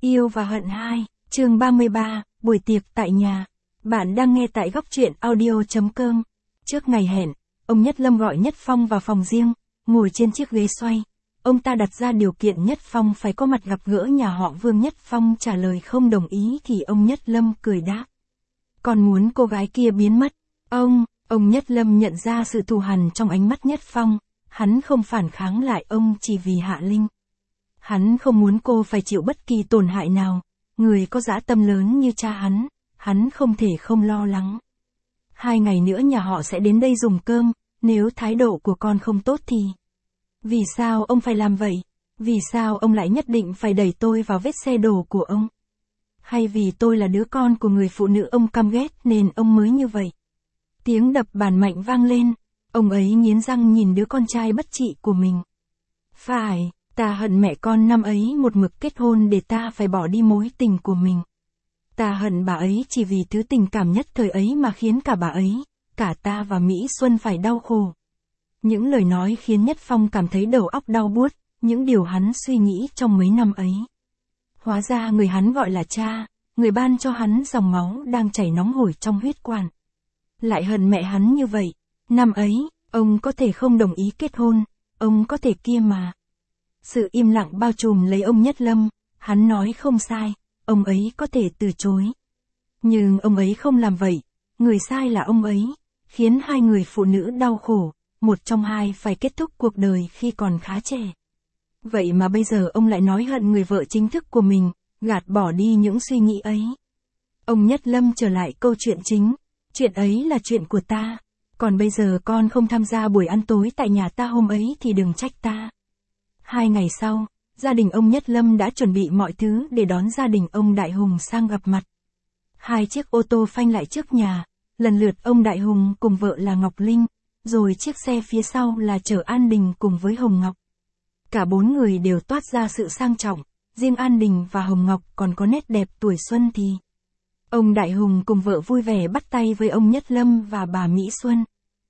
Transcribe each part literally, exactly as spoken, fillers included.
Yêu và hận hai, chương ba mươi ba, buổi tiệc tại nhà. Bạn đang nghe tại góc truyện audio.com. Trước ngày hẹn, ông Nhất Lâm gọi Nhất Phong vào phòng riêng, ngồi trên chiếc ghế xoay. Ông ta đặt ra điều kiện Nhất Phong phải có mặt gặp gỡ nhà họ Vương. Nhất Phong trả lời không đồng ý thì ông Nhất Lâm cười đáp. Còn muốn cô gái kia biến mất. Ông, ông Nhất Lâm nhận ra sự thù hằn trong ánh mắt Nhất Phong. Hắn không phản kháng lại ông chỉ vì Hạ Linh. Hắn không muốn cô phải chịu bất kỳ tổn hại nào. Người có dã tâm lớn như cha hắn, hắn không thể không lo lắng. Hai ngày nữa nhà họ sẽ đến đây dùng cơm, nếu thái độ của con không tốt thì... Vì sao ông phải làm vậy? Vì sao ông lại nhất định phải đẩy tôi vào vết xe đổ của ông? Hay vì tôi là đứa con của người phụ nữ ông căm ghét nên ông mới như vậy? Tiếng đập bàn mạnh vang lên, ông ấy nghiến răng nhìn đứa con trai bất trị của mình. Phải, ta hận mẹ con năm ấy một mực kết hôn để ta phải bỏ đi mối tình của mình. Ta hận bà ấy chỉ vì thứ tình cảm nhất thời ấy mà khiến cả bà ấy, cả ta và Mỹ Xuân phải đau khổ. Những lời nói khiến Nhất Phong cảm thấy đầu óc đau buốt, những điều hắn suy nghĩ trong mấy năm ấy. Hóa ra người hắn gọi là cha, người ban cho hắn dòng máu đang chảy nóng hổi trong huyết quản. Lại hận mẹ hắn như vậy, năm ấy, ông có thể không đồng ý kết hôn, ông có thể kia mà. Sự im lặng bao trùm lấy ông Nhất Lâm, hắn nói không sai, ông ấy có thể từ chối. Nhưng ông ấy không làm vậy, người sai là ông ấy, khiến hai người phụ nữ đau khổ, một trong hai phải kết thúc cuộc đời khi còn khá trẻ. Vậy mà bây giờ ông lại nói hận người vợ chính thức của mình, gạt bỏ đi những suy nghĩ ấy. Ông Nhất Lâm trở lại câu chuyện chính, chuyện ấy là chuyện của ta, còn bây giờ con không tham gia buổi ăn tối tại nhà ta hôm ấy thì đừng trách ta. Hai ngày sau, gia đình ông Nhất Lâm đã chuẩn bị mọi thứ để đón gia đình ông Đại Hùng sang gặp mặt. Hai chiếc ô tô phanh lại trước nhà, lần lượt ông Đại Hùng cùng vợ là Ngọc Linh, rồi chiếc xe phía sau là chở An Đình cùng với Hồng Ngọc. Cả bốn người đều toát ra sự sang trọng, riêng An Đình và Hồng Ngọc còn có nét đẹp tuổi xuân thì. Ông Đại Hùng cùng vợ vui vẻ bắt tay với ông Nhất Lâm và bà Mỹ Xuân.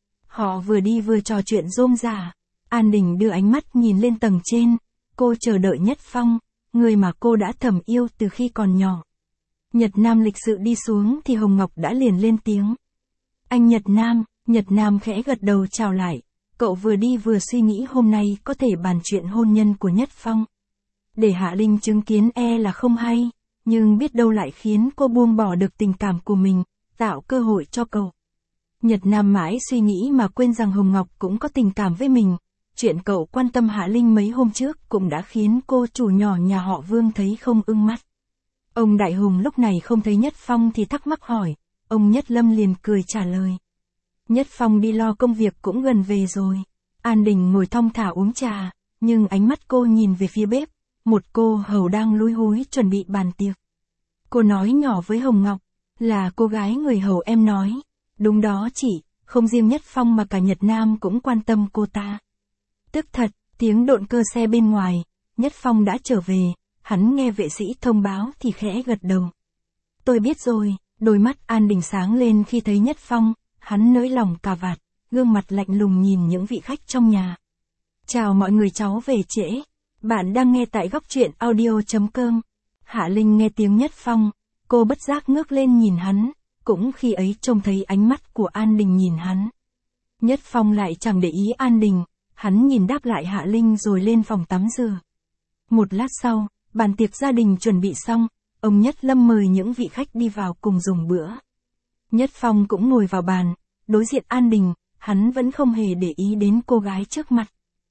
Họ vừa đi vừa trò chuyện rôm rả. An Đình đưa ánh mắt nhìn lên tầng trên, cô chờ đợi Nhất Phong, người mà cô đã thầm yêu từ khi còn nhỏ. Nhật Nam lịch sự đi xuống thì Hồng Ngọc đã liền lên tiếng. Anh Nhật Nam, Nhật Nam khẽ gật đầu chào lại, cậu vừa đi vừa suy nghĩ hôm nay có thể bàn chuyện hôn nhân của Nhất Phong. Để Hạ Linh chứng kiến e là không hay, nhưng biết đâu lại khiến cô buông bỏ được tình cảm của mình, tạo cơ hội cho cậu. Nhật Nam mãi suy nghĩ mà quên rằng Hồng Ngọc cũng có tình cảm với mình. Chuyện cậu quan tâm Hạ Linh mấy hôm trước cũng đã khiến cô chủ nhỏ nhà họ Vương thấy không ưng mắt. Ông Đại Hùng lúc này không thấy Nhất Phong thì thắc mắc hỏi, ông Nhất Lâm liền cười trả lời. Nhất Phong đi lo công việc cũng gần về rồi. An Đình ngồi thong thả uống trà, nhưng ánh mắt cô nhìn về phía bếp, một cô hầu đang lúi húi chuẩn bị bàn tiệc. Cô nói nhỏ với Hồng Ngọc, là cô gái người hầu em nói. Đúng đó chị, không riêng Nhất Phong mà cả Nhật Nam cũng quan tâm cô ta. Tức thật, tiếng độn cơ xe bên ngoài, Nhất Phong đã trở về, hắn nghe vệ sĩ thông báo thì khẽ gật đầu. Tôi biết rồi, đôi mắt An Đình sáng lên khi thấy Nhất Phong, hắn nới lỏng cà vạt, gương mặt lạnh lùng nhìn những vị khách trong nhà. Chào mọi người, cháu về trễ. Bạn đang nghe tại góc truyện audio.com. Hạ Linh nghe tiếng Nhất Phong, cô bất giác ngước lên nhìn hắn, cũng khi ấy trông thấy ánh mắt của An Đình nhìn hắn. Nhất Phong lại chẳng để ý An Đình. Hắn nhìn đáp lại Hạ Linh rồi lên phòng tắm rửa. Một lát sau, bàn tiệc gia đình chuẩn bị xong, ông Nhất Lâm mời những vị khách đi vào cùng dùng bữa. Nhất Phong cũng ngồi vào bàn, đối diện An Đình, hắn vẫn không hề để ý đến cô gái trước mặt.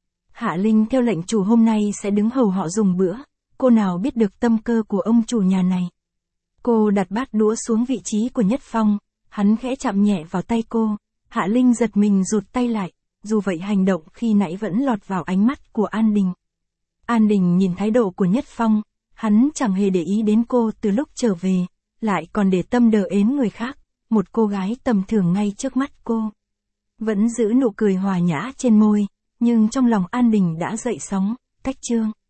Hạ Linh theo lệnh chủ hôm nay sẽ đứng hầu họ dùng bữa, cô nào biết được tâm cơ của ông chủ nhà này. Cô đặt bát đũa xuống vị trí của Nhất Phong, hắn khẽ chạm nhẹ vào tay cô, Hạ Linh giật mình rụt tay lại. Dù vậy hành động khi nãy vẫn lọt vào ánh mắt của An Đình. An Đình nhìn thái độ của Nhất Phong, hắn chẳng hề để ý đến cô từ lúc trở về, lại còn để tâm đờ ến người khác, một cô gái tầm thường ngay trước mắt cô. Vẫn giữ nụ cười hòa nhã trên môi, nhưng trong lòng An Đình đã dậy sóng, cách chương.